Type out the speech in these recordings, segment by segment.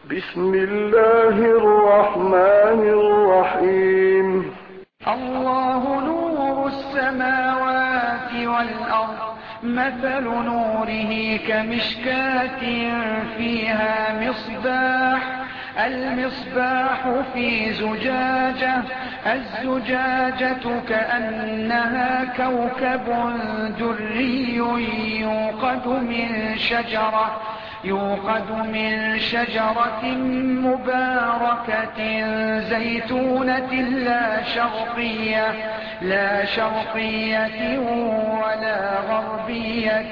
بسم الله الرحمن الرحيم. الله نور السماوات والأرض، مثل نوره كمشكاة فيها مصباح، المصباح في زجاجة، الزجاجة كأنها كوكب دري يوقد من شجرة مباركة زيتونة لا شرقية ولا غربية،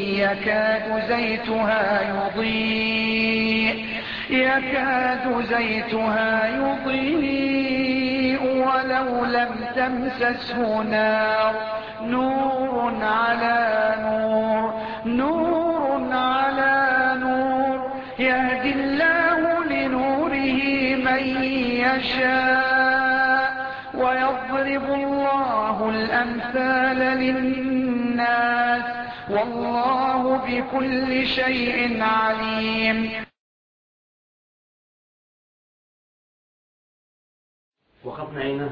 يكاد زيتها يضيء ولو لم تمسسه نار، نور على نور، يهدي الله لنوره من يشاء، ويضرب الله الأمثال للناس، والله بكل شيء عليم. وقفنا هنا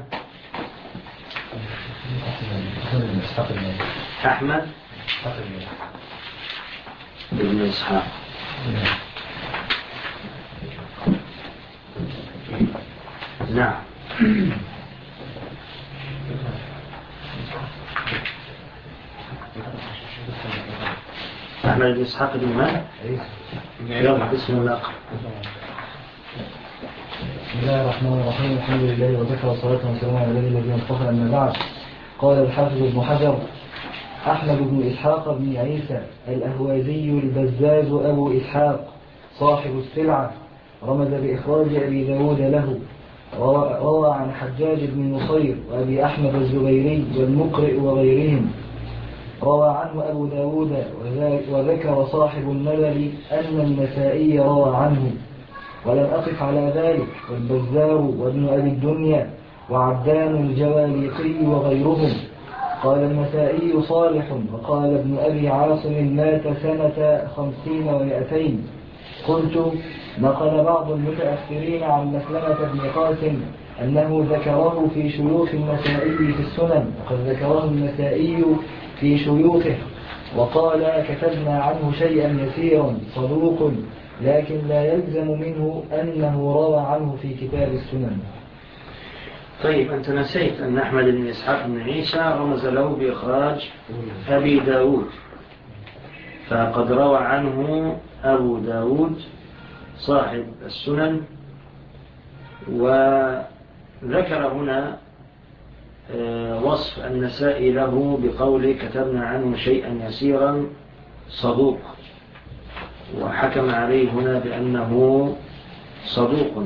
أحمد بن إسحاق. نعم. أحمد بن إسحاق بن من؟ يلا بسم الله. بسم الله الرحمن الرحيم، الحمد لله وكفى والصلاة والسلام على الذين اصطفى. أما بعد، قال الحافظ ابن حجر: أحمد بن إسحاق بن عيسى الأهوازي البزاز أبو إسحاق صاحب السلعة، رمز بإخراج أبي داود له. روى عن حجاج بن نصير وأبي أحمد الزبيري والمقرئ وغيرهم. روى عنه أبو داود، وذكر صاحب الملل أن النسائي روى عنه، ولم أقف على ذلك، والبزار وابن أبي الدنيا وعبدان الجواليقي وغيرهم. قال النسائي صالح، وقال ابن أبي عاصم مات سنة 50 و200. قلت: نقل بعض المتأخرين عن مسلمة بن قاسم أنه ذكره في شيوخ النسائي في السنن، وقد ذكره النسائي في شيوخه، وقال: كتبنا عنه شيئا يسيرا، صدوق، لكن لا يلزم منه أنه روى عنه في كتاب السنن. طيب، أنت نسيت أن أحمد بن إسحاق بن عيسى رمز له بإخراج أبي داود، فقد روى عنه أبو داود صاحب السنن، وذكر هنا وصف النسائي له بقوله: كتبنا عنه شيئا يسيرا، صدوق، وحكم عليه هنا بأنه صدوق.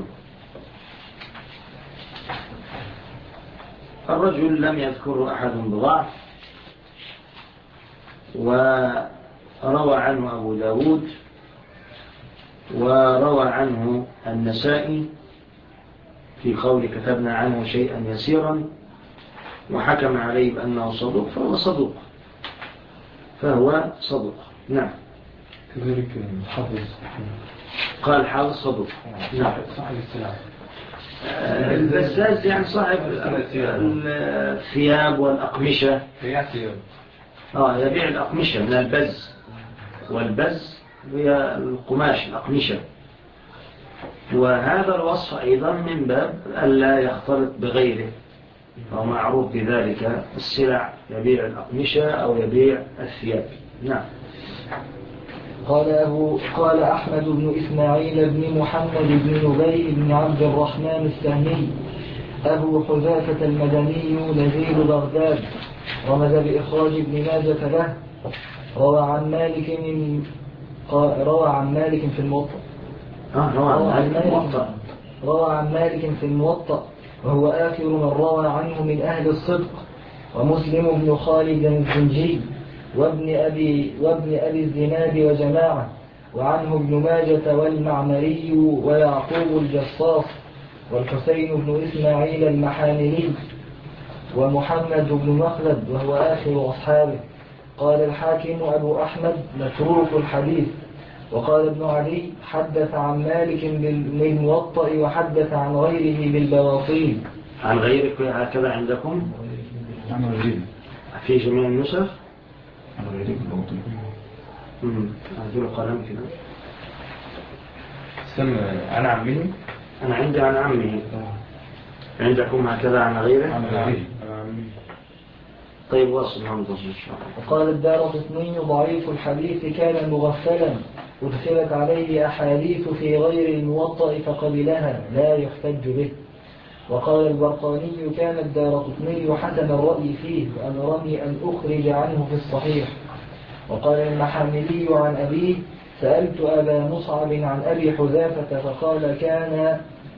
الرجل لم يذكره أحد بضعف، وروى عنه أبو داود، وروى عنه النسائي في قول كتبنا عنه شيئا يسيرا، وحكم عليه بأنه صدوق، فهو صدوق. نعم. كذلك حافظ قال حافظ صدوق. نعم. صاحب السلعة البزاز يعني صاحب الثياب والأقمشة. يبيع الأقمشة من البز، والبز هي القماش، الأقمشة. وهذا الوصف أيضا من باب ألا يختلط بغيره، هو معروف بذلك السلع، يبيع الأقمشة أو يبيع الثياب. نعم. قال أحمد بن إسماعيل بن محمد بن نبي بن عبد الرحمن السهمي أبو حذافة المدني نزيل بغداد، رمز بإخراج ابن ماجة له. روى عن مالك في الموطأ. روى عن مالك في الموطأ، وهو آخر من روى عنه من أهل الصدق، ومسلم بن خالد الزنجي وابن أبي الزناد وجماعة، وعنه ابن ماجة والمعمري ويعقوب الجصاص والحسين بن إسماعيل المحاملي ومحمد بن مخلد، وهو آخر أصحابه. قال الحاكم أبو أحمد متروك الحديث. وقال ابن علي حدث عن مالك بالموطأ وحدث عن غيره بالبواطيل. عن غيرك هكذا عندكم؟ عن غيره في جميع النسخ؟ عن غيره بالبواطيل. أنزل قلم كده. سمع عن عمه. أنا عندي عن عمه. عندكم هكذا عن غيره؟ عن غيره. طيب واصل ننظر إن شاء الله. وقال الدارقطني ضعيف الحديث كان مغفلا أدخلت عليه أحاديث في غير الموطأ فقبلها لا يحتج به. وقال البرقاني كان الدارقطني حسن الرأي فيه وأمرني أن أخرج عنه في الصحيح. وقال المحاملي عن أبيه سألت أبا مصعب عن أبي حذافة فقال كان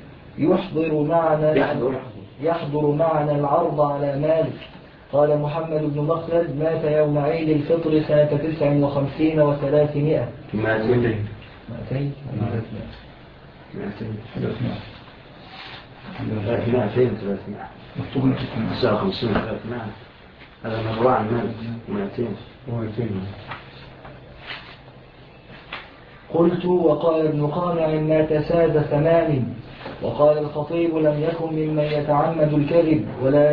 يحضر معنا العرض على مالك. قال محمد بن مخلد مات يوم عيد الفطر سنة 59 و300. 200 مكتوب لك 59 300. هذا مروع عن مالك 200. قلت وقال ابن قانع مات ساد 8. وقال الخطيب لم يكن ممن يتعمد الكذب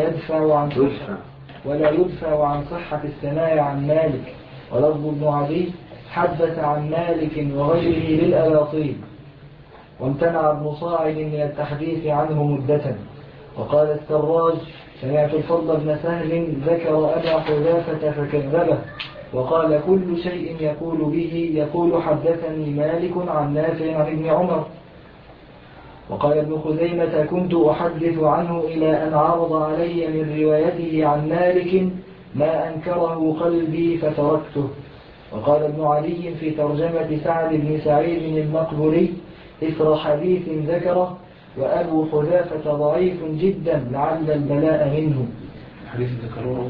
ولا يدفع عن صحة السماع عن مالك. ولفظ ابن عدي حدث عن مالك وغيره بالأباطيل. وامتنع ابن صاعد من التحديث عنه مدة. وقال السراج سمعت الفضل بن سهل ذكر أبا حذافة فكذبه وقال كل شيء يقول به يقول حدثني مالك عن نافع عن ابن عمر. وقال ابن خزيمة كنت أحدث عنه إلى أن عرض علي من روايته عن مالك ما أنكره قلبي فتركته. وقال ابن علي في ترجمة سعد بن سعيد المقبري إثر حديث ذكره وأبو حذافة ضعيف جدا لعل البلاء منه. حديث ذكره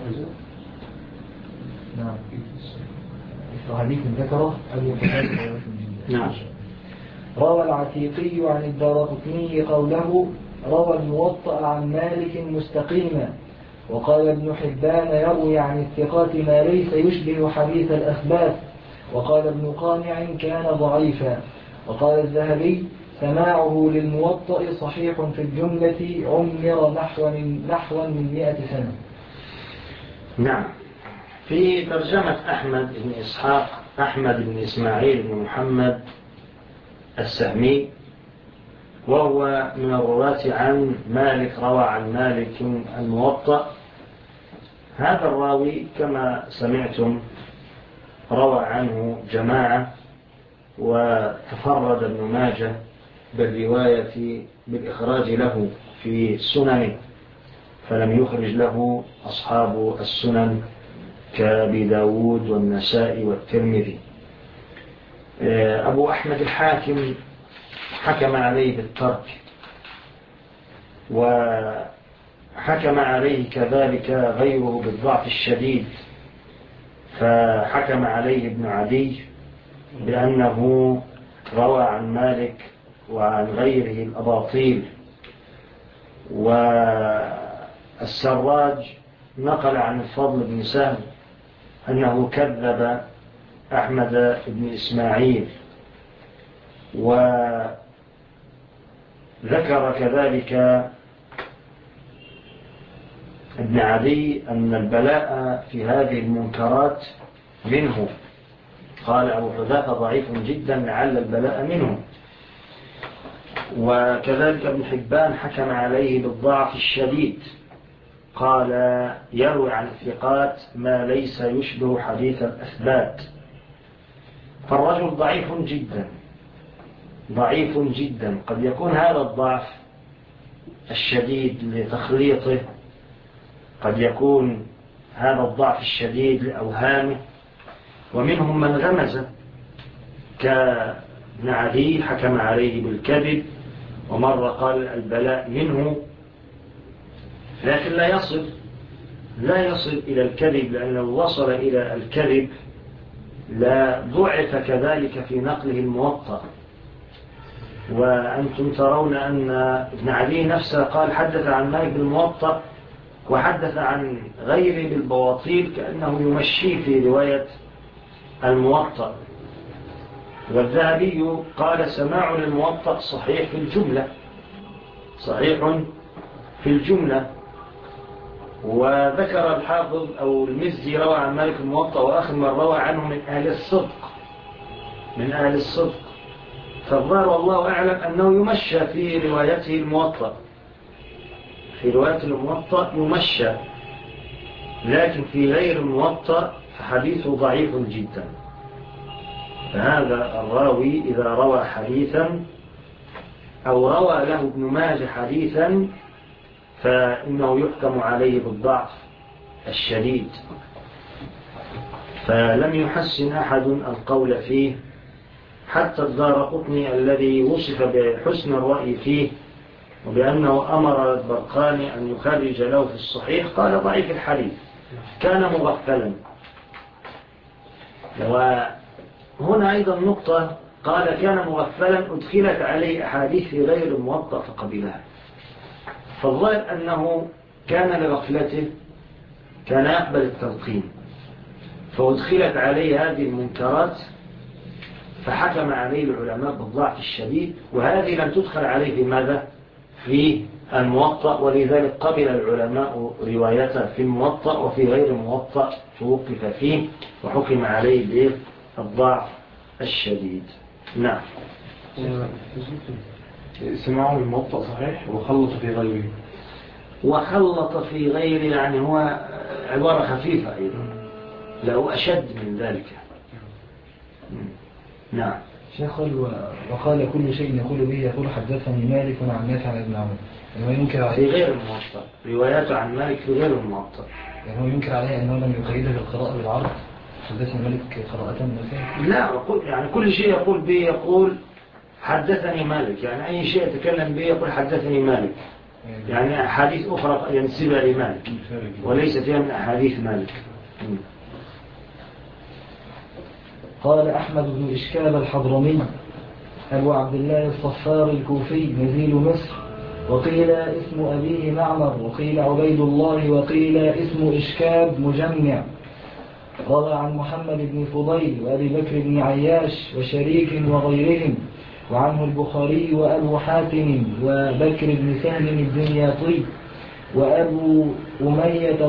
نعم إثر حديث ذكره أبو حذافة نعم. روى العتيقي عن الدارقطني قوله روى الموطأ عن مالك مستقيما. وقال ابن حبان يروي عن الثقات ما ليس يشبه حديث الأثبات. وقال ابن قانع كان ضعيفا. وقال الذهبي سماعه للموطأ صحيح في الجملة عمر نحو من 100 سنة. نعم. في ترجمة أحمد بن إسحاق أحمد بن إسماعيل بن محمد السهمي وهو من الرواة عن مالك روى عن مالك الموطأ. هذا الراوي كما سمعتم روى عنه جماعة وتفرد ابن ماجه بالرواية بالإخراج له في سننه فلم يخرج له أصحاب السنن كأبي داود والنسائي والترمذي. أبو أحمد الحاكم حكم عليه بالترك وحكم عليه كذلك غيره بالضعف الشديد فحكم عليه ابن عدي بأنه روى عن مالك وعن غيره الأباطيل. والسراج نقل عن الفضل بن سهل أنه كذب أحمد بن إسماعيل وذكر كذلك ابن عدي أن البلاء في هذه المنكرات منه. قال أبو حذافة ضعيف جدا لعل البلاء منه. وكذلك ابن حبان حكم عليه بالضعف الشديد قال يروي عن الثقات ما ليس يشبه حديث الأثبات. فالرجل ضعيف جدا. قد يكون هذا الضعف الشديد لتخليطه قد يكون هذا الضعف الشديد لأوهامه. ومنهم من غمز كابن عدي حكم عليه بالكذب ومرة قال البلاء منه لكن لا يصل إلى الكذب لأنه لو وصل إلى الكذب لا ضعف كذلك في نقله الموطأ. وأنتم ترون أن ابن عدي نفسه قال حدث عن مالك بالموطأ وحدث عن غيره بالبواطيل كأنه يمشي في رواية الموطأ. والذهبي قال سماع الموطأ صحيح في الجملة، صحيح في الجملة. وذكر الحافظ أو المزي روى عن مالك الموطأ وآخر من روى عنه من أهل الصدق، من أهل الصدق. فالظاهر والله أعلم أنه يمشى في روايته الموطأ، في رواية الموطأ يمشى، لكن في غير الموطأ فحديثه ضعيف جدا. فهذا الراوي إذا روى حديثا أو روى له ابن ماجه حديثا فإنه يحكم عليه بالضعف الشديد. فلم يحسن أحد القول فيه، حتى الدارقطني الذي وصف بحسن الرأي فيه وبأنه أمر البرقاني أن يخرج له في الصحيح قال ضعيف الحديث، كان مغفلا. وهنا أيضا نقطة، قال كان مغفلا أدخلت عليه أحاديث في غير الموطأ فقبلها. فالظاهر أنه كان لغفلته كان يقبل التلقين، فأدخلت عليه هذه المنكرات فحكم عليه العلماء بالضعف الشديد، وهذه لم تدخل عليه في ماذا؟ في الموطأ، ولذلك قبل العلماء روايته في الموطأ، وفي غير الموطأ توقف فيه وحكم عليه بالضعف الشديد. نعم. سماعه الموطأ صحيح وخلط في غيره. وخلط في غيره يعني هو عبارة خفيفة أيضا، له أشد من ذلك. نعم. شيخ وقال كل شيء يقول به يقول حدثني مالك عن نافع عن ابن عمر. يعني هو ينكر في غير الموطأ، رواياته عن مالك في غير الموطأ. يعني هو ينكر عليه أنه لم يقيده بالقراءة بالعرض، حدثني مالك قراءة مثلا. لا، يعني كل شيء يقول به يقول حدثني مالك، يعني أي شيء يتكلم به يقول حدثني مالك، يعني أحاديث أخرى ينسبها لمالك وليس فيها من أحاديث مالك. قال أحمد بن إشكاب الحضرمي أبو عبد الله الصفار الكوفي نزيل مصر، وقيل اسم أبيه معمر، وقيل عبيد الله، وقيل اسم إشكاب مجمع. روى عن محمد بن فضيل وأبي بكر بن عياش وشريك وغيرهم، وعنه البخاري وأبو حاتم وبكر بن سهل الدنياطي وأبو أمية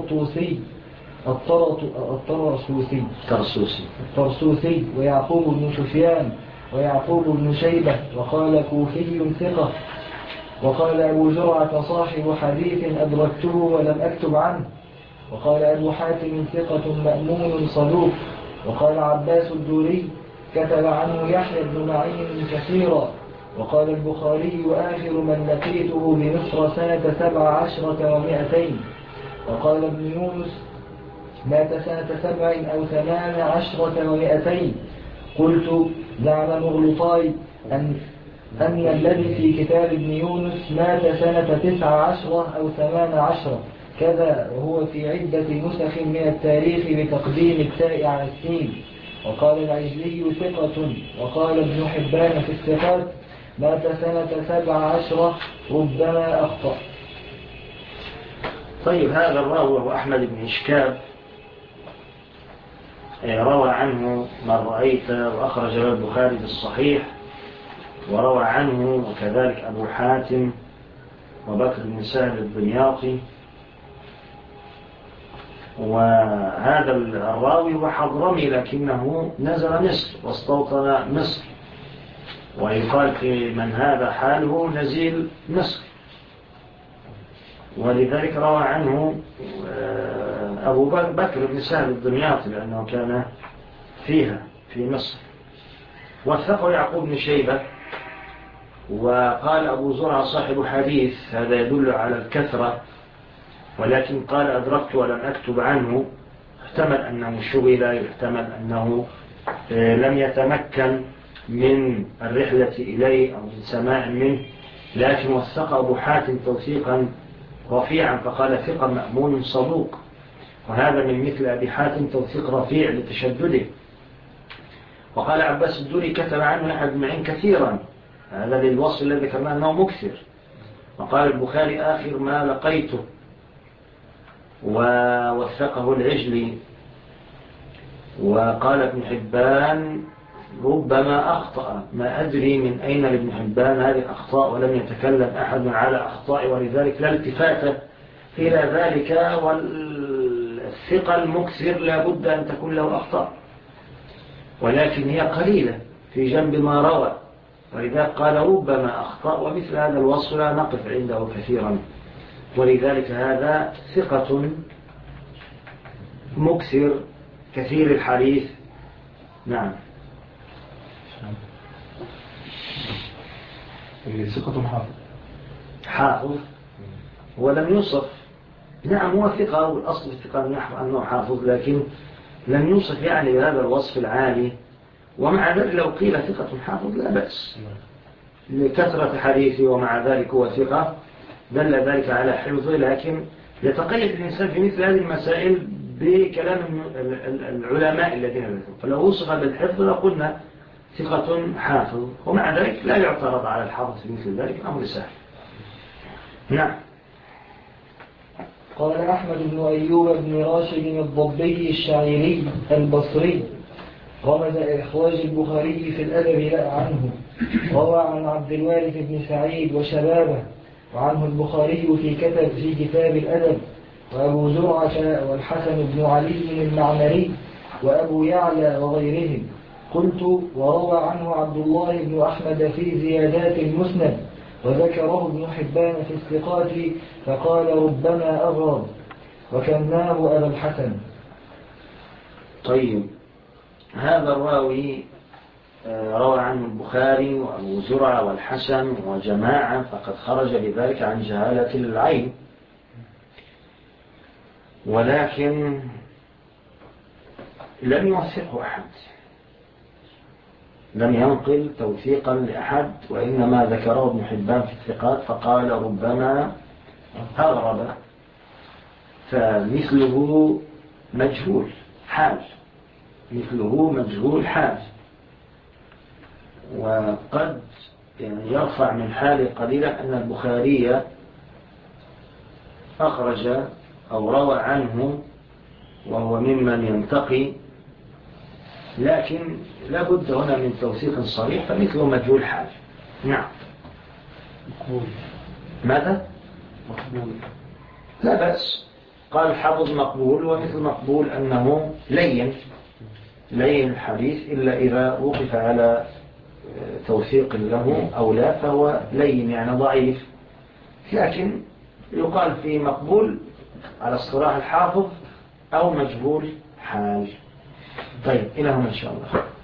الطرسوسي ويعقوب بن سفيان ويعقوب بن شيبة، وقال كوفي ثقة. وقال أبو زرعة صاحب حديث أدركته ولم أكتب عنه. وقال أبو حاتم ثقة مأمون صدوق. وقال عباس الدوري كتب عنه يحيى بن معين كثيرا. وقال البخاري آخر من لقيته بمصر سنة 17 و200. وقال ابن يونس مات سنة 7 أو 18 و200. قلت زعم مغلطاي أن الذي في كتاب ابن يونس مات سنة 19 أو 18 كذا، وهو في عدة نسخ من التاريخ بتقديم التاء على السين. وقال العجلي ثقة. وقال ابن حبان في الثقات مات سنة 17 ربما أخطأ. طيب، هذا الراوي هو أحمد بن إشكاب، روى عنه من رأيت وأخرج له البخاري في الصحيح، وروى عنه وكذلك أبو حاتم وبكر بن سهل الدنياطي. وهذا الراوي هو حضرمي لكنه نزل مصر واستوطن مصر، ويقال في من هذا حاله نزيل مصر، ولذلك روى عنه أبو بكر بن سهل الدنياطي لأنه كان فيها في مصر. وثقه يعقوب بن شيبة. وقال أبو زرعة صاحب حديث، هذا يدل على الكثرة، ولكن قال أدركت ولم أكتب عنه، احتمل أنه شغل، يحتمل أنه لم يتمكن من الرحلة إليه أو من سماع منه، لكن وثق أبو حاتم توثيقا رفيعا فقال ثقة مأمون صدوق، وهذا من مثل أبي حاتم توثيق رفيع لتشدده. وقال عباس الدوري كتب عنه يحيى بن معين كثيرا، هذا للوصف الذي ذكرناه أنه مكثر. وقال البخاري آخر ما لقيته، ووثقه العجلي. وقال ابن حبان ربما أخطأ، ما أدري من أين لابن حبان هذه الأخطاء، ولم يتكلم أحد على أخطاء، ولذلك لا التفات إلى ذلك. والثقة المكثر لا بد أن تكون له أخطاء، ولكن هي قليلة في جنب ما روى، ولذلك قال ربما أخطأ، ومثل هذا الوصف لا نقف عنده كثيرا، ولذلك هذا ثقة مكثر كثير الحديث. نعم. ثقة حافظ. حافظ ولم يوصف. نعم هو ثقة، والأصل في الثقة أنه حافظ، لكن لم يوصف يعني بهذا الوصف العالي. ومع ذلك لو قيل ثقة حافظ لا بأس لكثرة حديثه، ومع ذلك هو ثقة دل ذلك على حفظه. لكن يتقيد الإنسان في مثل هذه المسائل بكلام العلماء الذين ذكروا، فلو وصف بالحفظ لقلنا ثقة حافظ، ومع ذلك لا يعترض على الحافظ في مثل ذلك، أمر سهل. نعم. قال أحمد بن أيوب بن راشد الضبي الشعيري البصري رمز إخراج البخاري في الأدب لا عنه، روى عن عبد الوارث بن سعيد وشبابه، وعنه البخاري في كتاب الأدب، وأبو زرعة والحسن بن علي المعمري وأبو يعلى وغيرهم. قلت: وروى عنه عبد الله بن أحمد في زيادات المسند، وذكره ابن حبان في الثقات فقال ربما أغرب، وكناه أبا الحسن. طيب، هذا الراوي روى عنه البخاري وأبو زرعة والحسن وجماعة، فقد خرج بذلك عن جهالة العين، ولكن لم يوثقه أحد، لم ينقل توثيقا لأحد، وإنما ذكره ابن حبان في الثقات فقال ربما أغرب، فمثله مجهول حال، مثله مجهول حال، وقد يعني يرفع من حاله قليلا أن البخاري أخرج أو روى عنه وهو ممن ينتقي، لكن لا بد هنا من توثيق صريح، فمثله مجهول حال. نعم. مقبول. ماذا؟ مقبول. لا بأس. قال الحافظ مقبول، ومثل مقبول أنه لين الحديث، إلا إذا وقف على توثيق له أو لا فهو لين يعني ضعيف، لكن يقال في مقبول على اصطلاح الحافظ أو مجهول حال. طيب، إلى هنا إن شاء الله.